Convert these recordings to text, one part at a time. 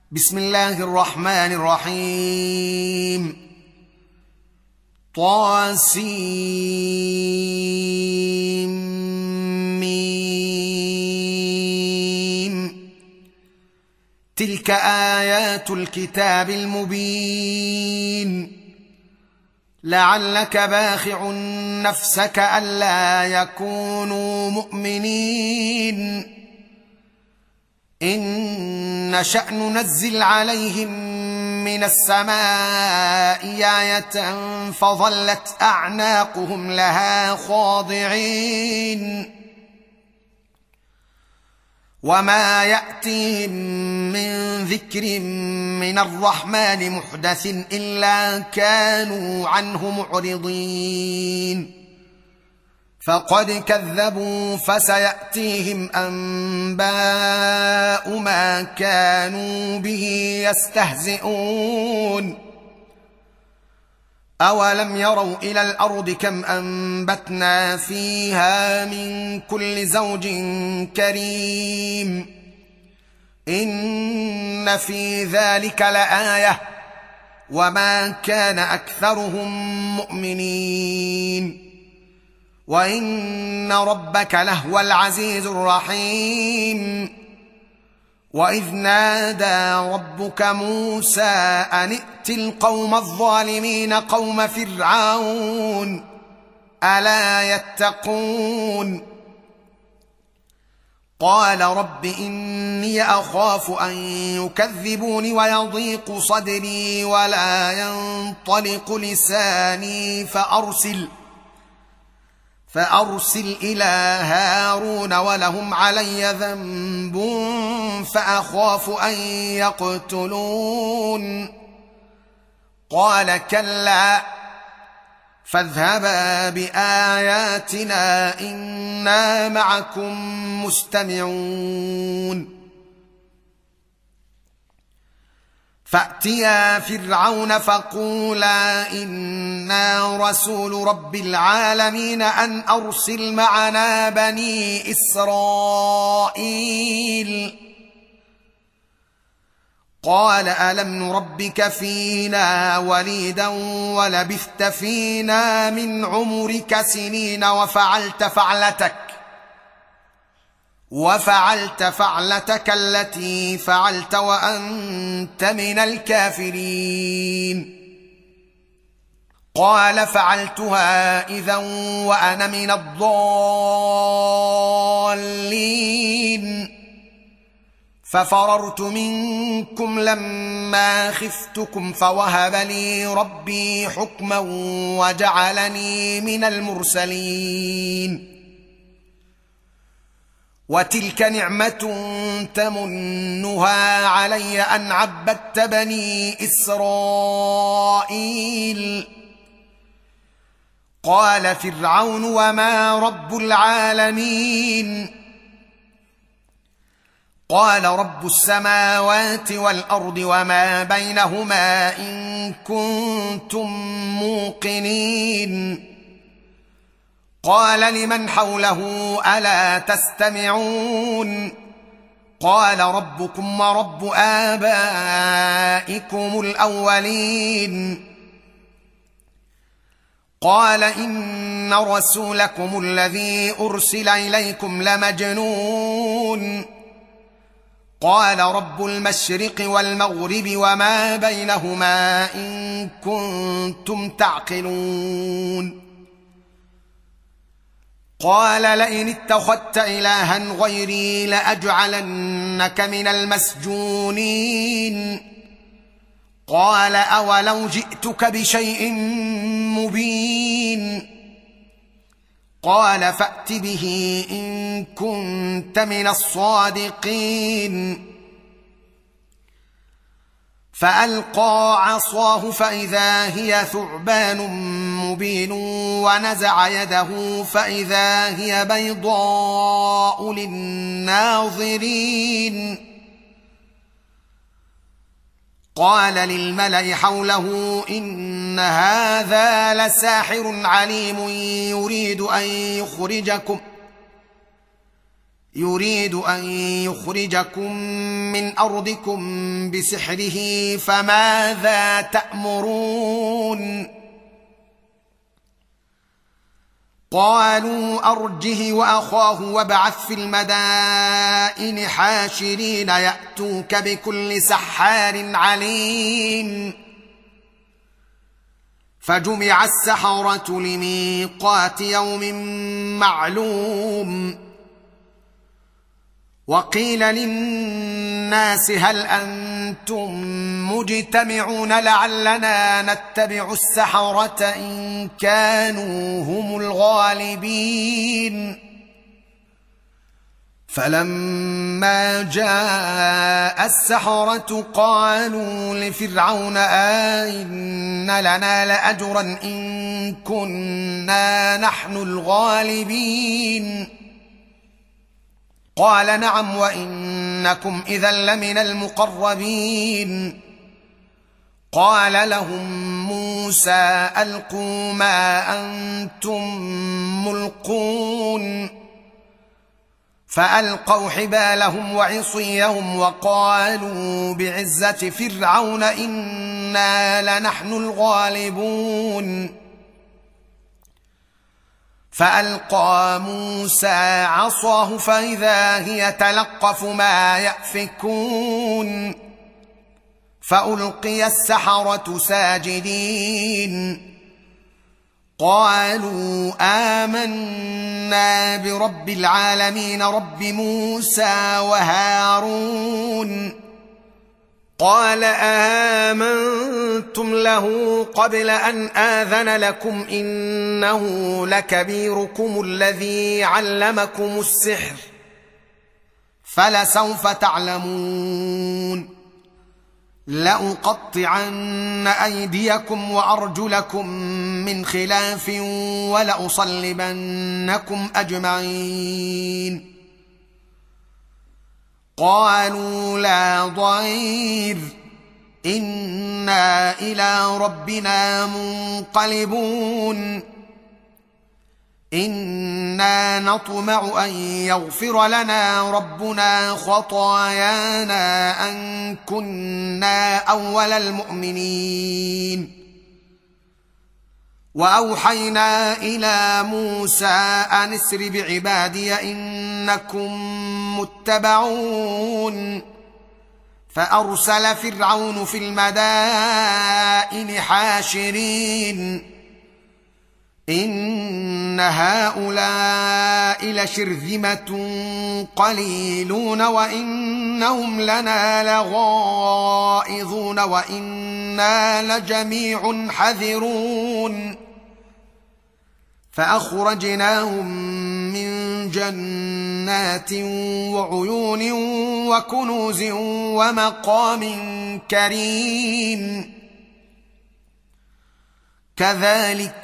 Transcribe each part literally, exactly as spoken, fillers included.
بسم الله الرحمن الرحيم. طاسيم. تلك آيات الكتاب المبين. لعلك باخع نفسك ألا يكونوا مؤمنين إن نشأ ننزل عليهم من السماء آية فظلت أعناقهم لها خاضعين وما يأتيهم من ذكر من الرحمن محدث إلا كانوا عنه معرضين فقد كذبوا فسيأتيهم أنباء ما كانوا به يستهزئون أولم يروا إلى الأرض كم أنبتنا فيها من كل زوج كريم إن في ذلك لآية وما كان أكثرهم مؤمنين وإن ربك لهو العزيز الرحيم وإذ نادى ربك موسى أن ائت القوم الظالمين قوم فرعون ألا يتقون قال رب إني أخاف أن يكذبون ويضيق صدري ولا ينطلق لساني فأرسل فأرسل إلى هارون ولهم علي ذنب فأخاف أن يقتلون قال كلا فاذهبا بآياتنا إنا معكم مستمعون فأتيا فرعون فقولا إنا رسول رب العالمين أن أرسل معنا بني إسرائيل قال ألم نربك فينا وليدا ولبثت فينا من عمرك سنين وفعلت فعلتك وفعلت فعلتك التي فعلت وأنت من الكافرين قال فعلتها إذا وأنا من الضالين ففررت منكم لما خفتكم فوهب لي ربي حكما وجعلني من المرسلين وتلك نعمة تمنها علي أن عبدت بني إسرائيل قال فرعون وما رب العالمين قال رب السماوات والأرض وما بينهما إن كنتم موقنين قال لمن حوله ألا تستمعون قال ربكم ورب آبائكم الأولين قال إن رسولكم الذي أرسل إليكم لمجنون قال رب المشرق والمغرب وما بينهما إن كنتم تعقلون قال لئن اتخذت إلها غيري لأجعلنك من المسجونين قال أولو جئتك بشيء مبين قال فأت به إن كنت من الصادقين فألقى عصاه فإذا هي ثعبان مبين ونزع يده فإذا هي بيضاء للناظرين قال للملأ حوله إن هذا لساحر عليم يريد أن يخرجكم يريد ان يخرجكم من ارضكم بسحره فماذا تأمرون قالوا ارجه واخاه وابعث في المدائن حاشرين ياتوك بكل سحار عليم فجمع السحرة لميقات يوم معلوم وقيل للناس هل انتم مجتمعون لعلنا نتبع السحرة ان كانوا هم الغالبين فلما جاء السحرة قالوا لفرعون أئن لنا لأجرا إن كنا نحن الغالبين قال نعم وإنكم إذا لمن المقربين قال لهم موسى ألقوا ما أنتم ملقون فألقوا حبالهم وعصيهم وقالوا بعزة فرعون إنا لنحن الغالبون فألقى موسى عصاه فإذا هي تلقف ما يأفكون فألقي السحرة ساجدين قالوا آمنا برب العالمين رب موسى وهارون قال آمنتم له قبل أن آذن لكم إنه لكبيركم الذي علمكم السحر فلسوف تعلمون لأقطعن أيديكم وأرجلكم من خلاف ولأصلبنكم أجمعين قالوا لا ضير إنا إلى ربنا منقلبون إنا نطمع أن يغفر لنا ربنا خطايانا أن كنا أول المؤمنين وأوحينا إلى موسى أن اسر بعبادي إنكم متبعون فأرسل فرعون في المدائن حاشرين إن هؤلاء لشرذمة قليلون وإنهم لنا لغائظون وإنا لجميع حذرون فأخرجناهم من جنات وعيون وكنوز ومقام كريم كذلك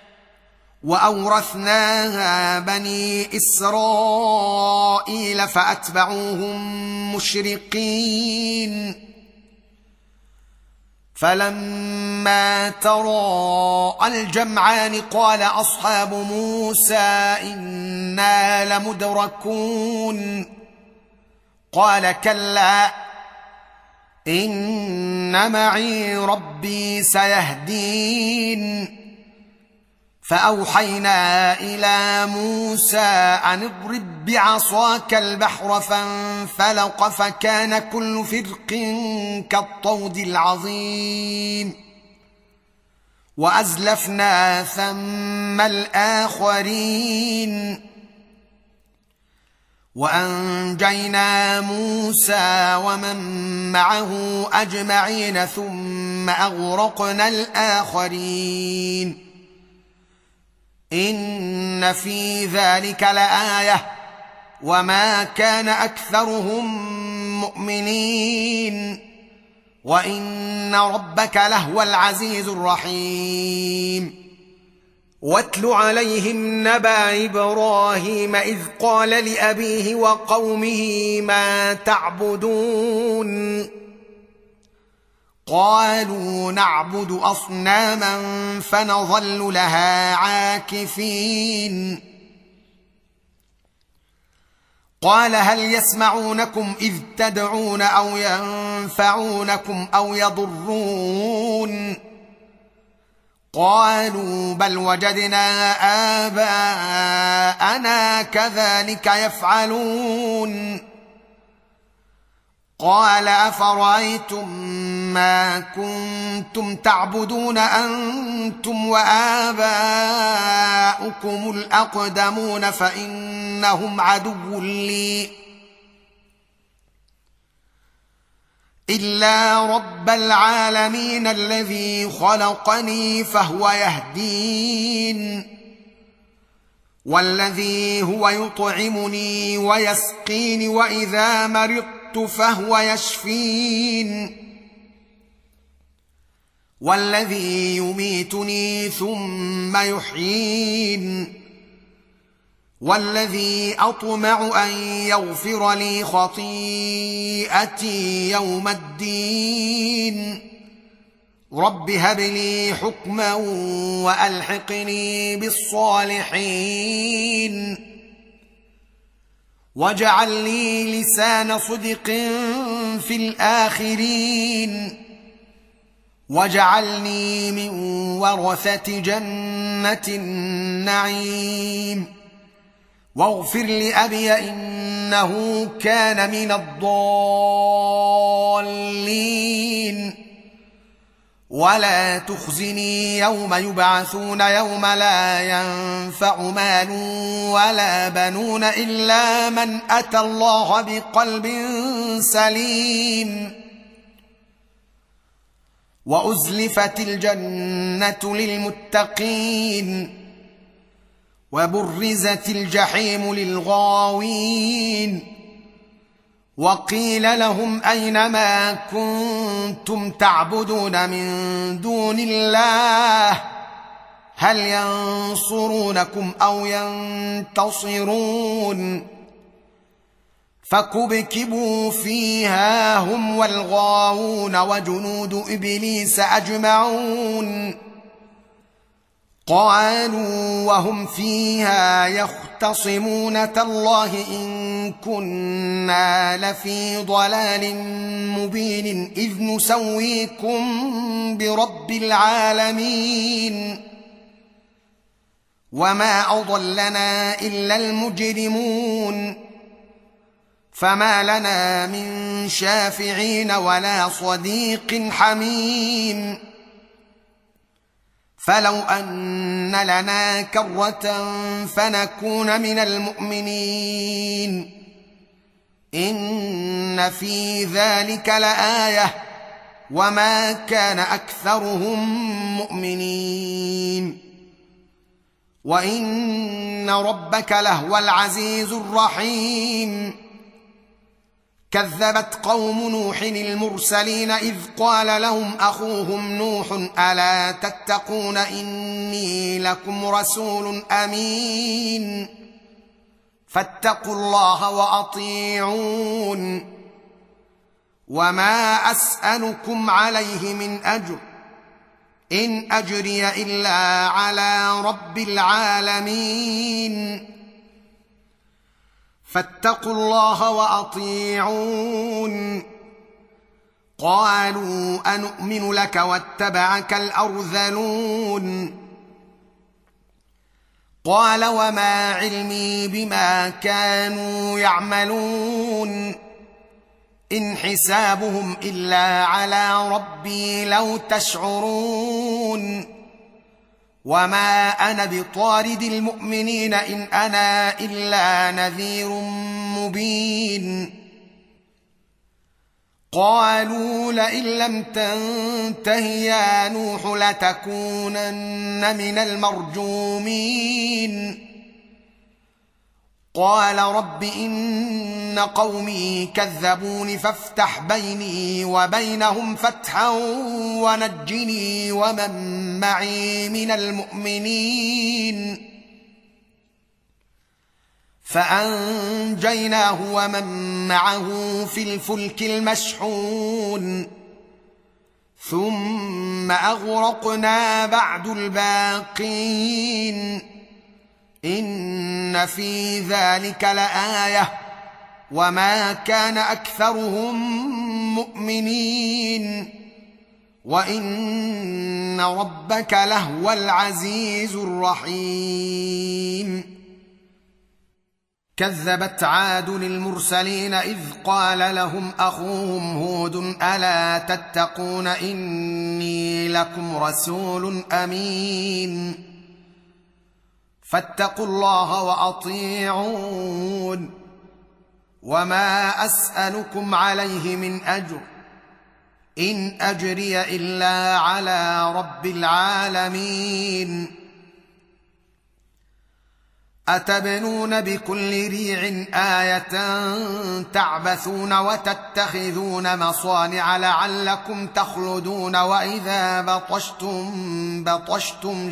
وأورثناها بني إسرائيل فأتبعوهم مشرقين فلما تراءى الجمعان قال أصحاب موسى إنا لمدركون قال كلا إن معي ربي سيهدين فأوحينا إلى موسى أن اضرب بعصاك البحر فانفلق فكان كل فرق كالطود العظيم وأزلفنا ثم الآخرين وأنجينا موسى ومن معه أجمعين ثم أغرقنا الآخرين إن في ذلك لآية وما كان أكثرهم مؤمنين وإن ربك لهو العزيز الرحيم واتل عليهم نبأ إبراهيم إذ قال لأبيه وقومه ما تعبدون قالوا نعبد أصناما فنظل لها عاكفين قال هل يسمعونكم إذ تدعون أو ينفعونكم أو يضرون قالوا بل وجدنا آباءنا كذلك يفعلون قال أفرأيتم ما كنتم تعبدون أنتم وآباؤكم الأقدمون فإنهم عدو لي إلا رب العالمين الذي خلقني فهو يهدين والذي هو يطعمني ويسقين وإذا مرضت فهو يشفين والذي يميتني ثم يحيين والذي أطمع أن يغفر لي خطيئتي يوم الدين رب هب لي حكما وألحقني بالصالحين واجعل لي لسان صدق في الآخرين واجعلني من ورثة جنة النعيم واغفر لأبي إنه كان من الضالين ولا تخزني يوم يبعثون يوم لا ينفع مال ولا بنون إلا من أتى الله بقلب سليم وأزلفت الجنة للمتقين وبرزت الجحيم للغاوين وقيل لهم أين ما كنتم تعبدون من دون الله هل ينصرونكم أو ينتصرون فكبكبوا فيها هم والغاوون وجنود إبليس أجمعون قالوا وهم فيها يختصمون تالله إن كنا لفي ضلال مبين إذ نسويكم برب العالمين وما أضلنا إلا المجرمون فما لنا من شافعين ولا صديق حميم فلو أن لنا كرة فنكون من المؤمنين إن في ذلك لآية وما كان أكثرهم مؤمنين وإن ربك لهو العزيز الرحيم كذبت قوم نوح المرسلين إذ قال لهم أخوهم نوح ألا تتقون إني لكم رسول أمين فاتقوا الله وأطيعون وما أسألكم عليه من أجر إن أجري إلا على رب العالمين فاتقوا الله وأطيعون قالوا أنؤمن لك واتبعك الأرذلون قال وما علمي بما كانوا يعملون إن حسابهم إلا على ربي لو تشعرون وما أنا بطارد المؤمنين إن أنا إلا نذير مبين قالوا لئن لم تنته يا نوح لتكونن من المرجومين قال رب إن قومي كذبون فافتح بيني وبينهم فتحا ونجني ومن معي من المؤمنين فأنجيناه ومن معه في الفلك المشحون ثم أغرقنا بعد الباقين إن في ذلك لآية وما كان أكثرهم مؤمنين وإن ربك لهو العزيز الرحيم. كذبت عاد المرسلين إذ قال لهم أخوهم هود ألا تتقون إني لكم رسول أمين فاتقوا الله وأطيعون وما أسألكم عليه من أجر إن أجري إلا على رب العالمين. أتبنون بكل ريع آية تعبثون وتتخذون مصانع لعلكم تخلدون وإذا بطشتم بطشتم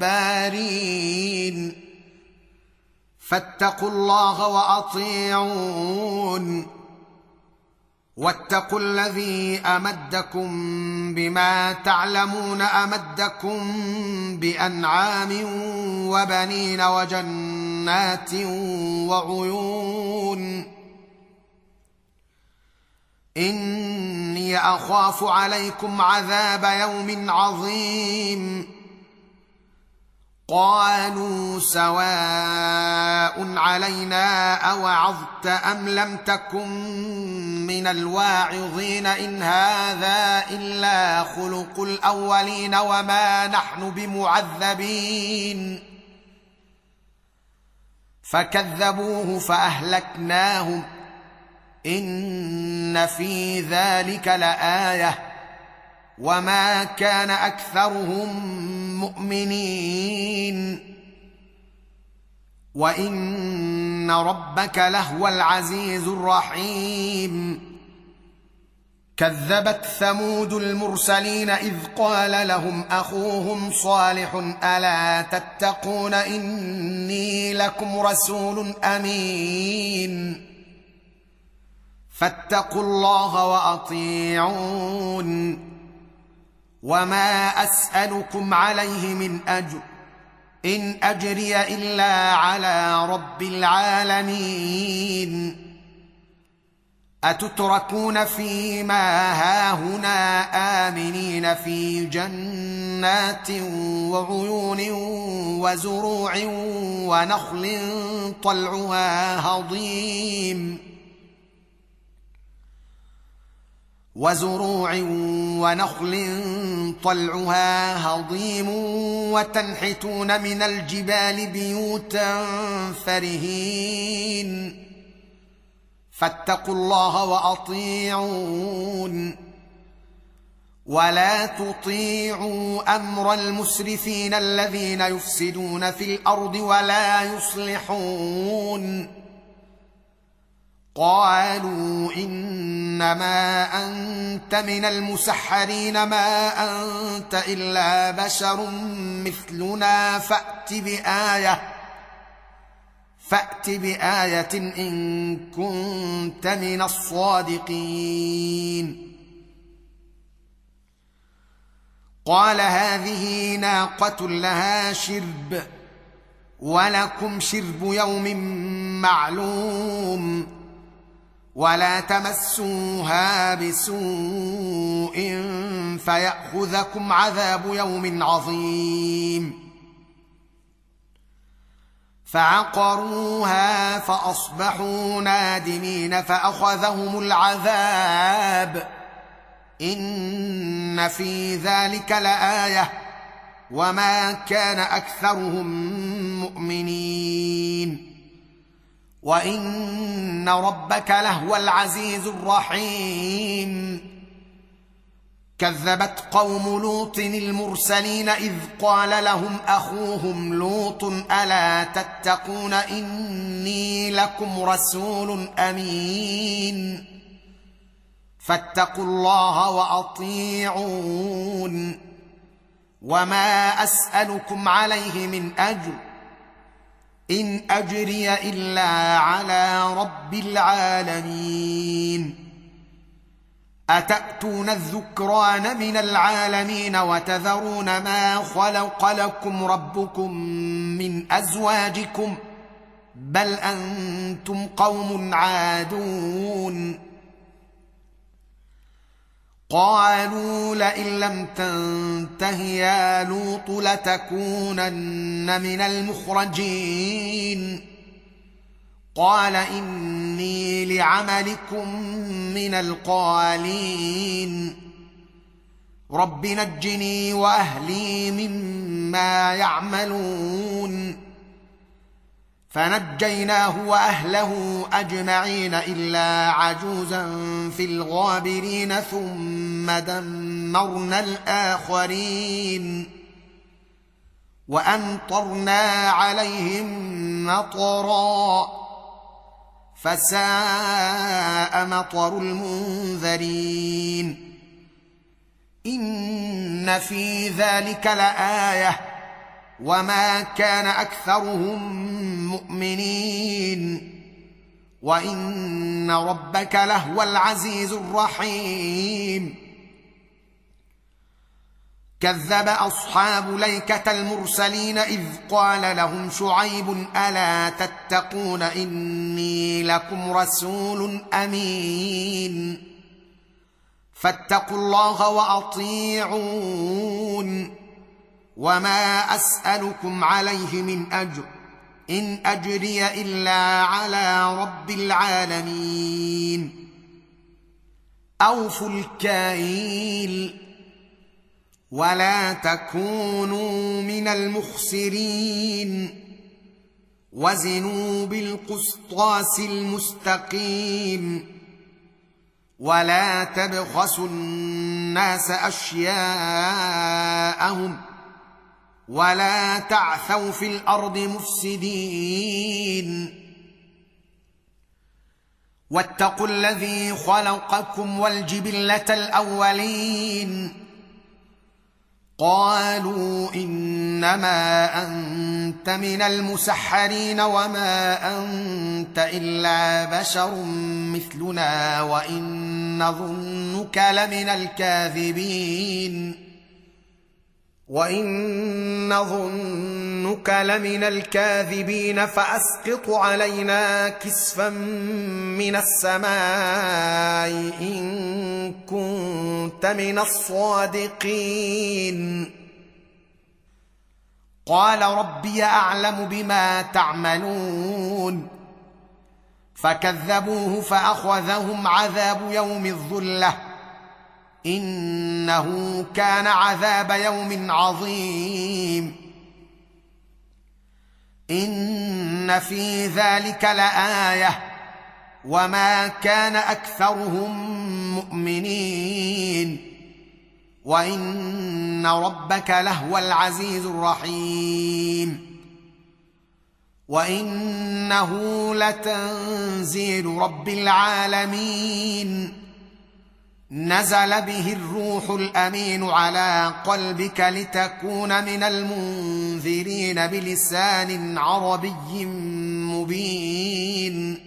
جبارين فاتقوا الله وأطيعون واتقوا الذي أمدكم بما تعلمون أمدكم بأنعام وبنين وجنات وعيون إني أخاف عليكم عذاب يوم عظيم. قالوا سواء علينا أوعظت أم لم تكن من الواعظين إن هذا إلا خلق الأولين وما نحن بمعذبين. فكذبوه فأهلكناهم إن في ذلك لآية وما كان أكثرهم مؤمنين وإن ربك لهو العزيز الرحيم. كذبت ثمود المرسلين إذ قال لهم أخوهم صالح ألا تتقون إني لكم رسول أمين فاتقوا الله وأطيعون وما أسألكم عليه من أجر إن أجري إلا على رب العالمين. أتتركون فيما هاهنا آمنين في جنات وعيون وزروع ونخل طلعها هضيم وزروع ونخل طلعها هضيم وتنحتون من الجبال بيوتا فرهين فاتقوا الله وأطيعون ولا تطيعوا أمر المسرفين الذين يفسدون في الأرض ولا يصلحون. قالوا إنما أنت من المسحرين ما أنت إلا بشر مثلنا فأت بآية فأت بآية إن كنت من الصادقين. قال هذه ناقة لها شرب ولكم شرب يوم معلوم ولا تمسوها بسوء فيأخذكم عذاب يوم عظيم. فعقروها فأصبحوا نادمين فأخذهم العذاب إن في ذلك لآية وما كان أكثرهم مؤمنين وإن ربك لهو العزيز الرحيم. كذبت قوم لوط المرسلين إذ قال لهم أخوهم لوط ألا تتقون إني لكم رسول أمين فاتقوا الله وأطيعون وما أسألكم عليه من أجر إن أجري إلا على رب العالمين. أتأتون الذكران من العالمين وتذرون ما خلق لكم ربكم من أزواجكم بل أنتم قوم عادون قالوا لئن لم تنته يا لوط لتكونن من المخرجين قال إني لعملكم من القالين رب نجني وأهلي مما يعملون فنجيناه وأهله أجمعين إلا عجوزا في الغابرين ثم دمرنا الآخرين وأمطرنا عليهم مطرا فساء مطر المنذرين إن في ذلك لآية وما كان أكثرهم مؤمنين وإن ربك لهو العزيز الرحيم كذب أصحاب الأيكة المرسلين إذ قال لهم شعيب ألا تتقون إني لكم رسول أمين فاتقوا الله وأطيعون وما أسألكم عليه من أجر إن أجري إلا على رب العالمين أوفوا الكيل ولا تكونوا من المخسرين وزنوا بالقسطاس المستقيم ولا تبخسوا الناس أشياءهم ولا تعثوا في الأرض مفسدين واتقوا الذي خلقكم والجبلة الأولين قالوا إنما أنت من المسحرين وما أنت إلا بشر مثلنا وإن نظنك لمن الكاذبين وإن نظنك لمن الكاذبين فأسقط علينا كسفا من السماء إن كنت من الصادقين قال ربي أعلم بما تعملون فكذبوه فأخذهم عذاب يوم الظلة إنه كان عذاب يوم عظيم إن في ذلك لآية وما كان أكثرهم مؤمنين وإن ربك لهو العزيز الرحيم وإنه لتنزيل رب العالمين نزل به الروح الأمين على قلبك لتكون من المنذرين بلسان عربي مبين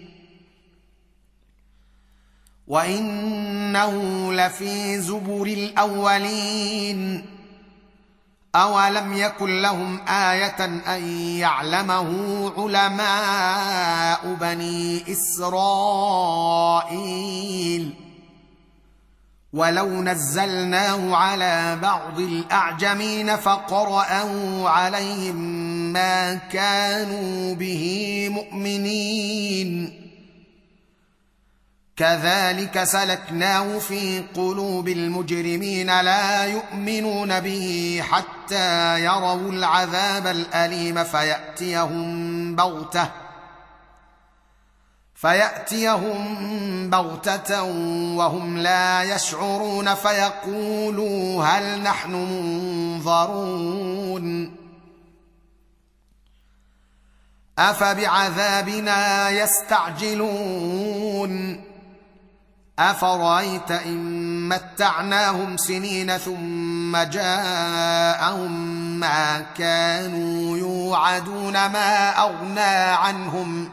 وإنه لفي زبر الأولين أولم يكن لهم آية أن يعلمه علماء بني إسرائيل ولو نزلناه على بعض الأعجمين فقرأوا عليهم ما كانوا به مؤمنين كذلك سلكناه في قلوب المجرمين لا يؤمنون به حتى يروا العذاب الأليم فيأتيهم بغتة فيأتيهم بغتة وهم لا يشعرون فيقولوا هل نحن منظرون أفبعذابنا يستعجلون أفرأيت إن متعناهم سنين ثم جاءهم ما كانوا يوعدون ما أغنى عنهم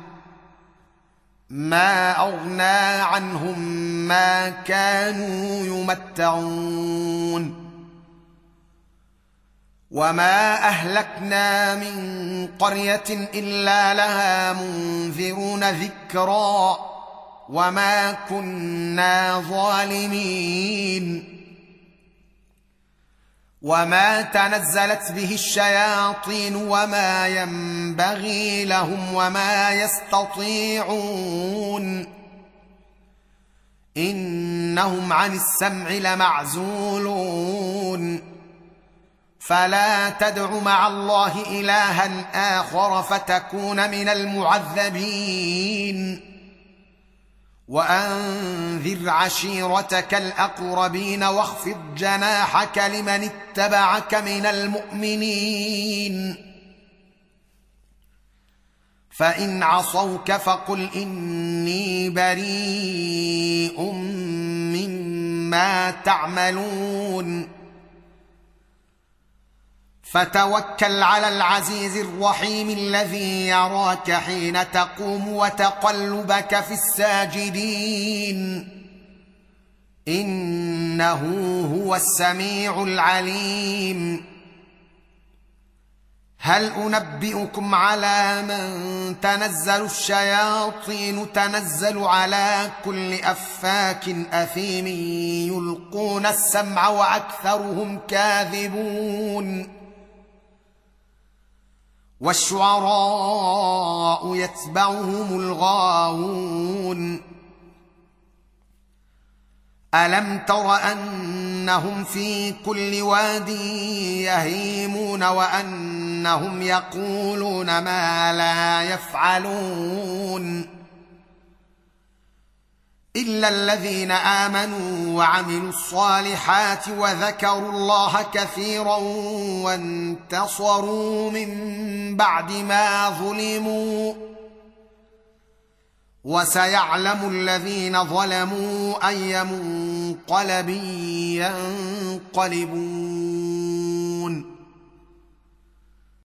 ما أغنى عنهم ما كانوا يمتعون وما اهلكنا من قريه الا لها منذرون ذكرا وما كنا ظالمين وما تنزلت به الشياطين وما ينبغي لهم وما يستطيعون انهم عن السمع لمعزولون فلا تدع مع الله الها اخر فتكون من المعذبين وانذر عشيرتك الاقربين واخفض جناحك لمن اتبعك من المؤمنين فان عصوك فقل اني بريء مما تعملون فتوكل على العزيز الرحيم الذي يراك حين تقوم وتقلبك في الساجدين انه هو السميع العليم هل انبئكم على من تنزل الشياطين تنزل على كل افاك اثيم يلقون السمع واكثرهم كاذبون والشعراء يتبعهم الغاوون الم تر انهم في كل واد يهيمون وانهم يقولون ما لا يفعلون الا الذين امنوا وعملوا الصالحات وذكروا الله كثيرا وانتصروا من بعد ما ظلموا وسيعلم الذين ظلموا اي منقلب ينقلبون